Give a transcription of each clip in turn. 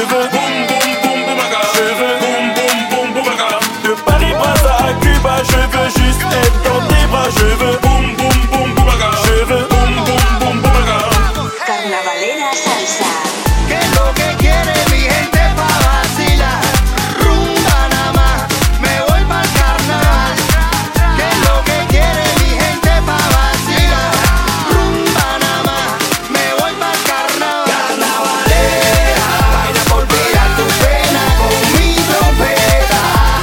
veux boum boum boum boumaga. Je veux boum boum boum boumaga. De Paris Brazza à Cuba, je veux juste être dans tes bras. Je veux boum boum boum boumaga. Je veux boum boum boum boumaga. Carnavalera salsa. ¿Qué es lo que quiere mi gente pa' vacilar? Rumba nada más, me voy pa'l carnaval. ¿Qué es lo que quiere mi gente pa' vacilar? Rumba nada más, me voy pa'l carnaval. Carnavalera, baila por olvidar tu pena con mi trompeta.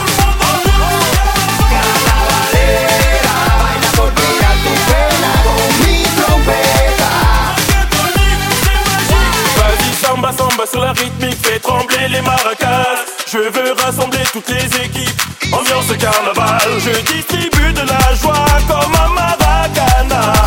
Carnavalera, baila por olvidar tu pena con mi trompeta. Vas-y samba samba sur la rythmique, fais trembler les maracas. Je veux rassembler toutes les équipes, ambiance carnaval. Je distribue de la joie comme un maracana.